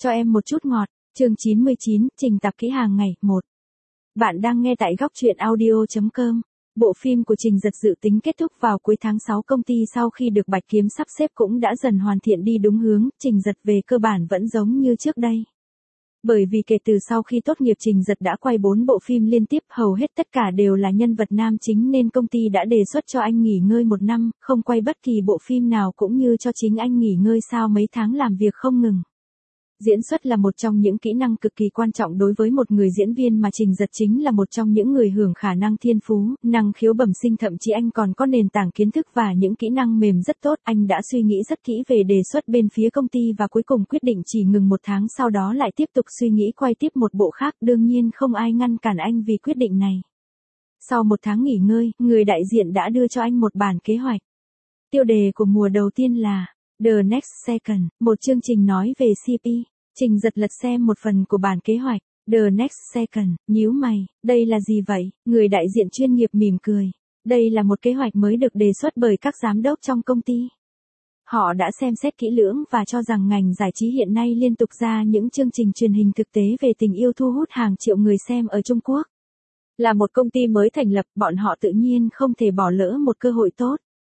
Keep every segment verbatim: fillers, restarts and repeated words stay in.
Cho em một chút ngọt, chương chín mươi chín, trình tập kỹ hàng ngày, một. Bạn đang nghe tại góc truyện audio chấm com. Bộ phim của Trình Giật dự tính kết thúc vào cuối tháng sáu. Công ty sau khi được Bạch Kiếm sắp xếp cũng đã dần hoàn thiện đi đúng hướng, Trình Giật về cơ bản vẫn giống như trước đây. Bởi vì kể từ sau khi tốt nghiệp Trình Giật đã quay bốn bộ phim liên tiếp, hầu hết tất cả đều là nhân vật nam chính nên công ty đã đề xuất cho anh nghỉ ngơi một năm, không quay bất kỳ bộ phim nào cũng như cho chính anh nghỉ ngơi sau mấy tháng làm việc không ngừng. Diễn xuất là một trong những kỹ năng cực kỳ quan trọng đối với một người diễn viên mà Trình Giật chính là một trong những người hưởng khả năng thiên phú, năng khiếu bẩm sinh, thậm chí anh còn có nền tảng kiến thức và những kỹ năng mềm rất tốt. Anh đã suy nghĩ rất kỹ về đề xuất bên phía công ty và cuối cùng quyết định chỉ ngừng một tháng, sau đó lại tiếp tục suy nghĩ quay tiếp một bộ khác, đương nhiên không ai ngăn cản anh vì quyết định này. Sau một tháng nghỉ ngơi, người đại diện đã đưa cho anh một bản kế hoạch. Tiêu đề của mùa đầu tiên là The Next Second, một chương trình nói về xê pê. Trình Giật lật xem một phần của bản kế hoạch, The Next Second, nhíu mày, đây là gì vậy? Người đại diện chuyên nghiệp mỉm cười. Đây là một kế hoạch mới được đề xuất bởi các giám đốc trong công ty. Họ đã xem xét kỹ lưỡng và cho rằng ngành giải trí hiện nay liên tục ra những chương trình truyền hình thực tế về tình yêu thu hút hàng triệu người xem ở Trung Quốc. Là một công ty mới thành lập, bọn họ tự nhiên không thể bỏ lỡ một cơ hội tốt.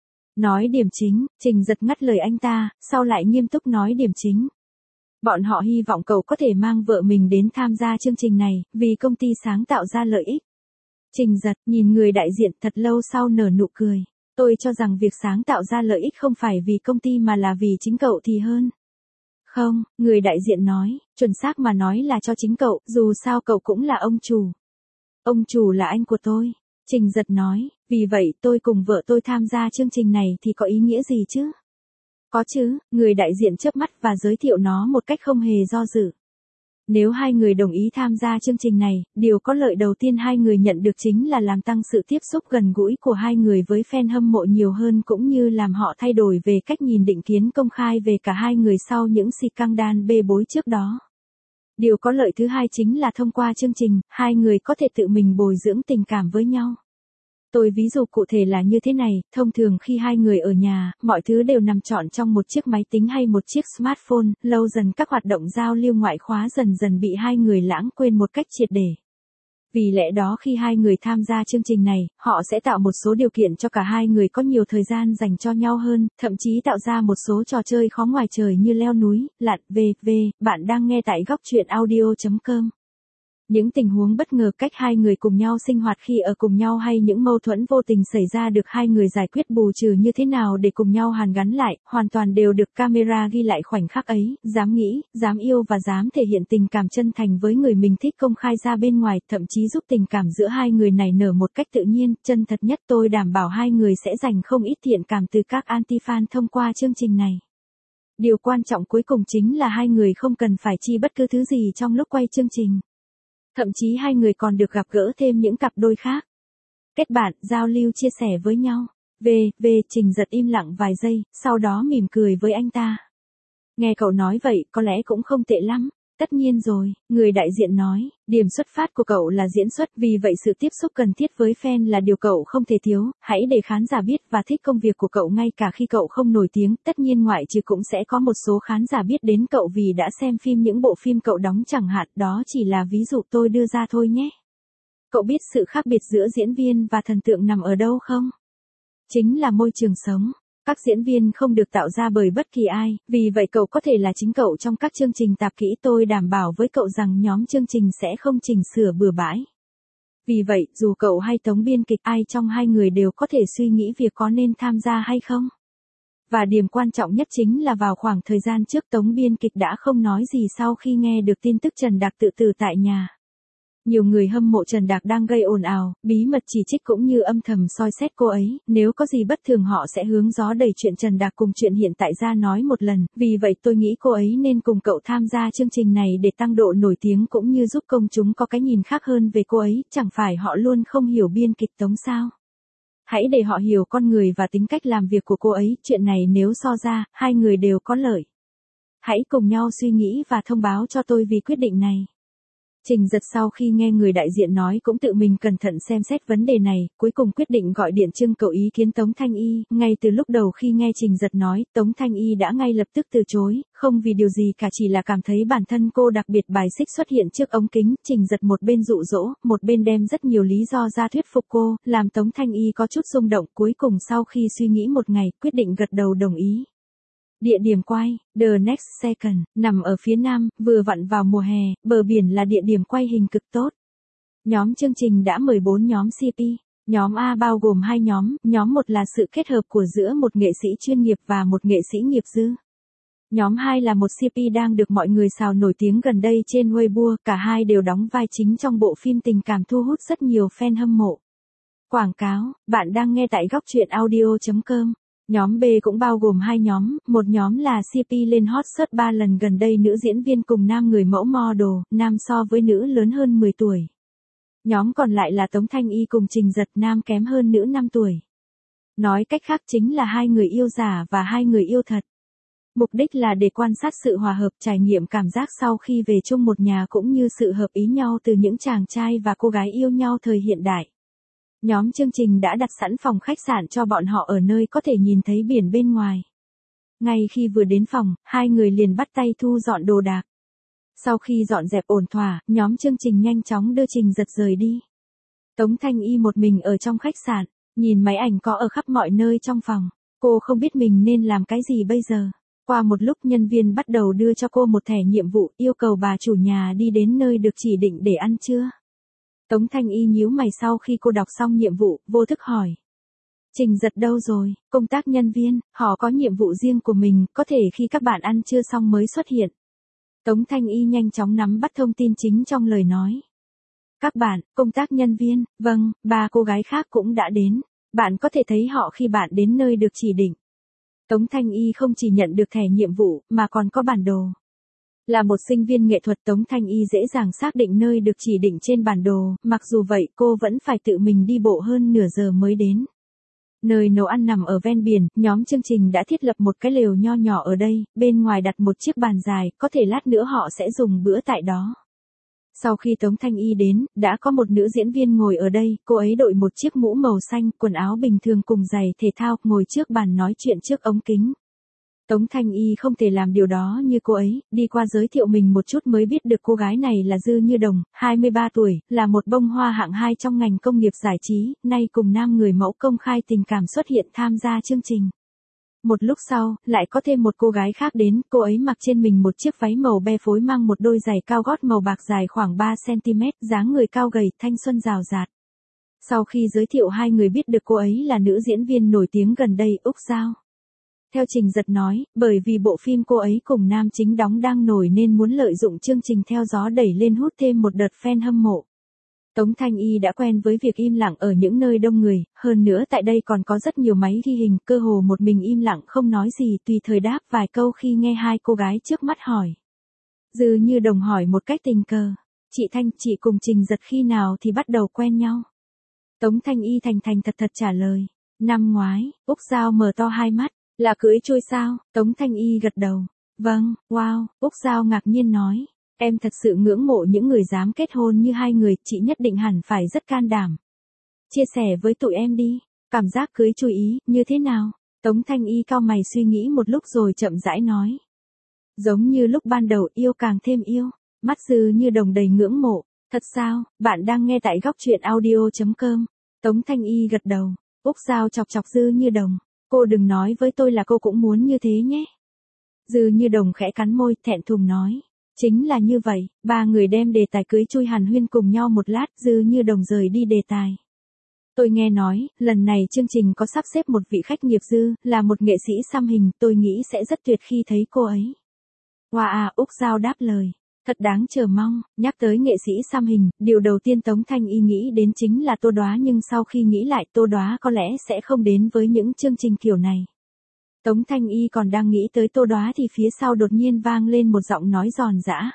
Nói điểm chính, Trình Giật ngắt lời anh ta, sau lại nghiêm túc nói điểm chính. Bọn họ hy vọng cậu có thể mang vợ mình đến tham gia chương trình này, vì công ty sáng tạo ra lợi ích. Trình Giật nhìn người đại diện thật lâu sau nở nụ cười. Tôi cho rằng việc sáng tạo ra lợi ích không phải vì công ty mà là vì chính cậu thì hơn. Không, người đại diện nói, chuẩn xác mà nói là cho chính cậu, dù sao cậu cũng là ông chủ. Ông chủ là anh của tôi. Trình Giật nói, vì vậy tôi cùng vợ tôi tham gia chương trình này thì có ý nghĩa gì chứ? Có chứ, người đại diện chớp mắt và giới thiệu nó một cách không hề do dự. Nếu hai người đồng ý tham gia chương trình này, điều có lợi đầu tiên hai người nhận được chính là làm tăng sự tiếp xúc gần gũi của hai người với fan hâm mộ nhiều hơn, cũng như làm họ thay đổi về cách nhìn định kiến công khai về cả hai người sau những scandal bê bối trước đó. Điều có lợi thứ hai chính là thông qua chương trình, hai người có thể tự mình bồi dưỡng tình cảm với nhau. Tôi ví dụ cụ thể là như thế này, thông thường khi hai người ở nhà, mọi thứ đều nằm trọn trong một chiếc máy tính hay một chiếc smartphone, lâu dần các hoạt động giao lưu ngoại khóa dần dần bị hai người lãng quên một cách triệt để. Vì lẽ đó khi hai người tham gia chương trình này, họ sẽ tạo một số điều kiện cho cả hai người có nhiều thời gian dành cho nhau hơn, thậm chí tạo ra một số trò chơi khó ngoài trời như leo núi, lặn, vân vân. Bạn đang nghe tại góc truyện audio chấm com. Những tình huống bất ngờ cách hai người cùng nhau sinh hoạt khi ở cùng nhau hay những mâu thuẫn vô tình xảy ra được hai người giải quyết bù trừ như thế nào để cùng nhau hàn gắn lại, hoàn toàn đều được camera ghi lại khoảnh khắc ấy, dám nghĩ, dám yêu và dám thể hiện tình cảm chân thành với người mình thích công khai ra bên ngoài, thậm chí giúp tình cảm giữa hai người nảy nở một cách tự nhiên, chân thật nhất. Tôi đảm bảo hai người sẽ dành không ít thiện cảm từ các anti-fan thông qua chương trình này. Điều quan trọng cuối cùng chính là hai người không cần phải chi bất cứ thứ gì trong lúc quay chương trình. Thậm chí hai người còn được gặp gỡ thêm những cặp đôi khác. Kết bạn, giao lưu chia sẻ với nhau. Về, về, Trình Giật im lặng vài giây, sau đó mỉm cười với anh ta. Nghe cậu nói vậy, có lẽ cũng không tệ lắm. Tất nhiên rồi, người đại diện nói, điểm xuất phát của cậu là diễn xuất, vì vậy sự tiếp xúc cần thiết với fan là điều cậu không thể thiếu, hãy để khán giả biết và thích công việc của cậu ngay cả khi cậu không nổi tiếng, tất nhiên ngoại trừ cũng sẽ có một số khán giả biết đến cậu vì đã xem phim những bộ phim cậu đóng chẳng hạn, đó chỉ là ví dụ tôi đưa ra thôi nhé. Cậu biết sự khác biệt giữa diễn viên và thần tượng nằm ở đâu không? Chính là môi trường sống. Các diễn viên không được tạo ra bởi bất kỳ ai, vì vậy cậu có thể là chính cậu trong các chương trình tạp kỹ. Tôi đảm bảo với cậu rằng nhóm chương trình sẽ không chỉnh sửa bừa bãi. Vì vậy, dù cậu hay tống biên kịch, ai trong hai người đều có thể suy nghĩ việc có nên tham gia hay không. Và điểm quan trọng nhất chính là vào khoảng thời gian trước tống biên kịch đã không nói gì sau khi nghe được tin tức Trần Đạc tự tử tại nhà. Nhiều người hâm mộ Trần Đạc đang gây ồn ào, bí mật chỉ trích cũng như âm thầm soi xét cô ấy, nếu có gì bất thường họ sẽ hướng gió đẩy chuyện Trần Đạc cùng chuyện hiện tại ra nói một lần, vì vậy tôi nghĩ cô ấy nên cùng cậu tham gia chương trình này để tăng độ nổi tiếng cũng như giúp công chúng có cái nhìn khác hơn về cô ấy, chẳng phải họ luôn không hiểu biên kịch Tống sao? Hãy để họ hiểu con người và tính cách làm việc của cô ấy, chuyện này nếu so ra, hai người đều có lợi. Hãy cùng nhau suy nghĩ và thông báo cho tôi vì quyết định này. Trình Giật sau khi nghe người đại diện nói cũng tự mình cẩn thận xem xét vấn đề này, cuối cùng quyết định gọi điện trưng cầu ý kiến Tống Thanh Y. Ngay từ lúc đầu khi nghe Trình Giật nói, Tống Thanh Y đã ngay lập tức từ chối, không vì điều gì cả, chỉ là cảm thấy bản thân cô đặc biệt bài xích xuất hiện trước ống kính. Trình Giật một bên dụ dỗ, một bên đem rất nhiều lý do ra thuyết phục cô, làm Tống Thanh Y có chút rung động. Cuối cùng sau khi suy nghĩ một ngày, quyết định gật đầu đồng ý. Địa điểm quay, The Next Second, nằm ở phía nam, vừa vặn vào mùa hè, bờ biển là địa điểm quay hình cực tốt. Nhóm chương trình đã mời bốn nhóm xê pê. Nhóm A bao gồm hai nhóm, nhóm một là sự kết hợp của giữa một nghệ sĩ chuyên nghiệp và một nghệ sĩ nghiệp dư. Nhóm hai là một xê pê đang được mọi người xào nổi tiếng gần đây trên Weibo, cả hai đều đóng vai chính trong bộ phim tình cảm thu hút rất nhiều fan hâm mộ. Quảng cáo, bạn đang nghe tại góc truyện audio chấm com. Nhóm B cũng bao gồm hai nhóm, một nhóm là xê pê lên hot search ba lần gần đây, nữ diễn viên cùng nam người mẫu model, nam so với nữ lớn hơn mười tuổi. Nhóm còn lại là Tống Thanh Y cùng Trình Giật, nam kém hơn nữ năm tuổi. Nói cách khác chính là hai người yêu giả và hai người yêu thật. Mục đích là để quan sát sự hòa hợp, trải nghiệm cảm giác sau khi về chung một nhà cũng như sự hợp ý nhau từ những chàng trai và cô gái yêu nhau thời hiện đại. Nhóm chương trình đã đặt sẵn phòng khách sạn cho bọn họ ở nơi có thể nhìn thấy biển bên ngoài. Ngay khi vừa đến phòng, hai người liền bắt tay thu dọn đồ đạc. Sau khi dọn dẹp ổn thỏa, nhóm chương trình nhanh chóng đưa Trình Giật rời đi. Tống Thanh Y một mình ở trong khách sạn, nhìn máy ảnh có ở khắp mọi nơi trong phòng. Cô không biết mình nên làm cái gì bây giờ. Qua một lúc nhân viên bắt đầu đưa cho cô một thẻ nhiệm vụ, yêu cầu bà chủ nhà đi đến nơi được chỉ định để ăn trưa. Tống Thanh Y nhíu mày sau khi cô đọc xong nhiệm vụ, vô thức hỏi. Trình Giật đâu rồi? Công tác nhân viên, họ có nhiệm vụ riêng của mình, có thể khi các bạn ăn trưa xong mới xuất hiện. Tống Thanh Y nhanh chóng nắm bắt thông tin chính trong lời nói. Các bạn, công tác nhân viên, vâng, ba cô gái khác cũng đã đến. Bạn có thể thấy họ khi bạn đến nơi được chỉ định. Tống Thanh Y không chỉ nhận được thẻ nhiệm vụ, mà còn có bản đồ. Là một sinh viên nghệ thuật, Tống Thanh Y dễ dàng xác định nơi được chỉ định trên bản đồ, mặc dù vậy cô vẫn phải tự mình đi bộ hơn nửa giờ mới đến. Nơi nấu ăn nằm ở ven biển, nhóm chương trình đã thiết lập một cái lều nho nhỏ ở đây, bên ngoài đặt một chiếc bàn dài, có thể lát nữa họ sẽ dùng bữa tại đó. Sau khi Tống Thanh Y đến, đã có một nữ diễn viên ngồi ở đây, cô ấy đội một chiếc mũ màu xanh, quần áo bình thường cùng giày thể thao, ngồi trước bàn nói chuyện trước ống kính. Tống Thanh Y không thể làm điều đó như cô ấy, đi qua giới thiệu mình một chút mới biết được cô gái này là Dư Như Đồng, hai mươi ba tuổi, là một bông hoa hạng hai trong ngành công nghiệp giải trí, nay cùng nam người mẫu công khai tình cảm xuất hiện tham gia chương trình. Một lúc sau, lại có thêm một cô gái khác đến, cô ấy mặc trên mình một chiếc váy màu be phối mang một đôi giày cao gót màu bạc dài khoảng ba xăng ti mét, dáng người cao gầy, thanh xuân rào rạt. Sau khi giới thiệu hai người biết được cô ấy là nữ diễn viên nổi tiếng gần đây, Úc Giao. Theo Trình Giật nói, bởi vì bộ phim cô ấy cùng nam chính đóng đang nổi nên muốn lợi dụng chương trình theo gió đẩy lên hút thêm một đợt fan hâm mộ. Tống Thanh Y đã quen với việc im lặng ở những nơi đông người, hơn nữa tại đây còn có rất nhiều máy ghi hình, cơ hồ một mình im lặng không nói gì, tùy thời đáp vài câu khi nghe hai cô gái trước mắt hỏi. Dư Như Đồng hỏi một cách tình cờ, chị Thanh, chị cùng Trình Giật khi nào thì bắt đầu quen nhau? Tống Thanh Y thành thành thật thật trả lời, năm ngoái. Úc Giao mở to hai mắt, là cưới trôi sao? Tống Thanh Y gật đầu, vâng, wow. Úc Giao ngạc nhiên nói, em thật sự ngưỡng mộ những người dám kết hôn như hai người, chị nhất định hẳn phải rất can đảm. Chia sẻ với tụi em đi, cảm giác cưới trôi ý, như thế nào? Tống Thanh Y cau mày suy nghĩ một lúc rồi chậm rãi nói. Giống như lúc ban đầu, yêu càng thêm yêu. Mắt Dư Như Đồng đầy ngưỡng mộ. Thật sao? Bạn đang nghe tại góc truyện audio chấm com. Tống Thanh Y gật đầu. Úc Giao chọc chọc Dư Như Đồng. Cô đừng nói với tôi là cô cũng muốn như thế nhé. Dư Như Đồng khẽ cắn môi, thẹn thùng nói. Chính là như vậy. Ba người đem đề tài cưới chui hàn huyên cùng nhau một lát, Dư Như Đồng rời đi đề tài. Tôi nghe nói, lần này chương trình có sắp xếp một vị khách nghiệp dư, là một nghệ sĩ xăm hình, tôi nghĩ sẽ rất tuyệt khi thấy cô ấy. Wow à, Úc Giao đáp lời. Thật đáng chờ mong. Nhắc tới nghệ sĩ xăm hình, điều đầu tiên Tống Thanh Y nghĩ đến chính là Tô Đoá, nhưng sau khi nghĩ lại Tô Đoá có lẽ sẽ không đến với những chương trình kiểu này. Tống Thanh Y còn đang nghĩ tới Tô Đoá thì phía sau đột nhiên vang lên một giọng nói giòn giã.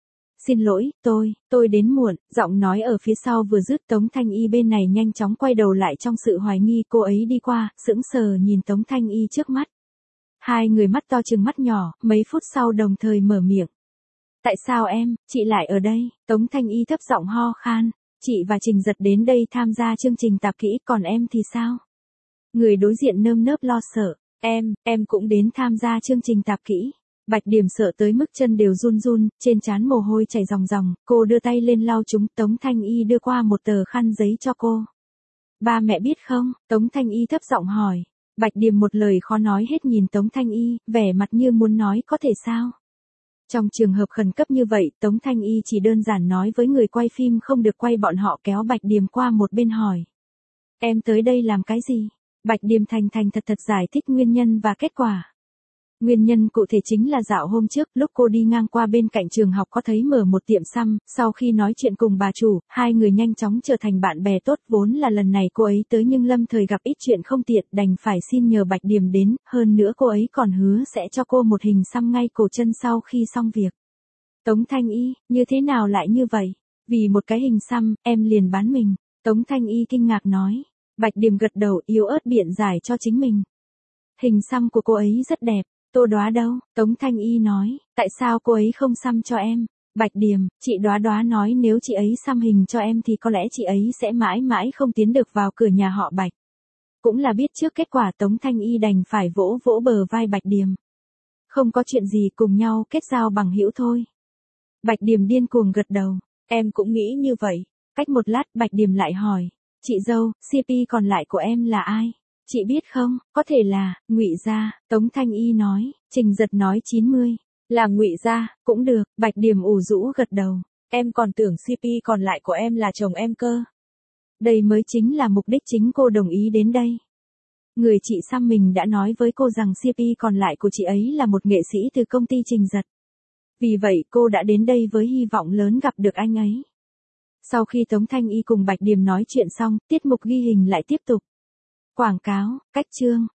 Xin lỗi, tôi, tôi đến muộn. Giọng nói ở phía sau vừa dứt, Tống Thanh Y bên này nhanh chóng quay đầu lại trong sự hoài nghi, cô ấy đi qua, sững sờ nhìn Tống Thanh Y trước mắt. Hai người mắt to trừng mắt nhỏ, mấy phút sau đồng thời mở miệng. Tại sao em, chị lại ở đây? Tống Thanh Y thấp giọng ho khan. Chị và Trình Giật đến đây tham gia chương trình tạp kỹ, còn em thì sao? Người đối diện nơm nớp lo sợ. Em, em cũng đến tham gia chương trình tạp kỹ. Bạch Điểm sợ tới mức chân đều run run, trên trán mồ hôi chảy ròng ròng, cô đưa tay lên lau chúng. Tống Thanh Y đưa qua một tờ khăn giấy cho cô. Ba mẹ biết không? Tống Thanh Y thấp giọng hỏi. Bạch Điểm một lời khó nói hết nhìn Tống Thanh Y, vẻ mặt như muốn nói có thể sao? Trong trường hợp khẩn cấp như vậy, Tống Thanh Y chỉ đơn giản nói với người quay phim không được quay, bọn họ kéo Bạch Điểm qua một bên hỏi. Em tới đây làm cái gì? Bạch Điểm thành thành thật thật giải thích nguyên nhân và kết quả. Nguyên nhân cụ thể chính là dạo hôm trước, lúc cô đi ngang qua bên cạnh trường học có thấy mở một tiệm xăm, sau khi nói chuyện cùng bà chủ, hai người nhanh chóng trở thành bạn bè tốt. Vốn là lần này cô ấy tới nhưng lâm thời gặp ít chuyện không tiện, đành phải xin nhờ Bạch Điểm đến, hơn nữa cô ấy còn hứa sẽ cho cô một hình xăm ngay cổ chân sau khi xong việc. Tống Thanh Y, như thế nào lại như vậy? Vì một cái hình xăm, em liền bán mình. Tống Thanh Y kinh ngạc nói. Bạch Điểm gật đầu yếu ớt biện giải cho chính mình. Hình xăm của cô ấy rất đẹp. Tô Đoá đâu? Tống Thanh Y nói, tại sao cô ấy không xăm cho em? Bạch Điểm, chị Đoá Đoá nói nếu chị ấy xăm hình cho em thì có lẽ chị ấy sẽ mãi mãi không tiến được vào cửa nhà họ Bạch. Cũng là biết trước kết quả, Tống Thanh Y đành phải vỗ vỗ bờ vai Bạch Điểm. Không có chuyện gì, cùng nhau kết giao bằng hữu thôi. Bạch Điểm điên cuồng gật đầu, em cũng nghĩ như vậy. Cách một lát Bạch Điểm lại hỏi, chị dâu, xê pê còn lại của em là ai? Chị biết không, có thể là Ngụy Gia. Tống Thanh Y nói. Trình Giật nói chín mươi. Là Ngụy Gia, cũng được. Bạch Điểm ủ rũ gật đầu. Em còn tưởng xê pê còn lại của em là chồng em cơ. Đây mới chính là mục đích chính cô đồng ý đến đây. Người chị xăm mình đã nói với cô rằng xê pê còn lại của chị ấy là một nghệ sĩ từ công ty Trình Giật. Vì vậy cô đã đến đây với hy vọng lớn gặp được anh ấy. Sau khi Tống Thanh Y cùng Bạch Điểm nói chuyện xong, tiết mục ghi hình lại tiếp tục. Quảng cáo, cách chương.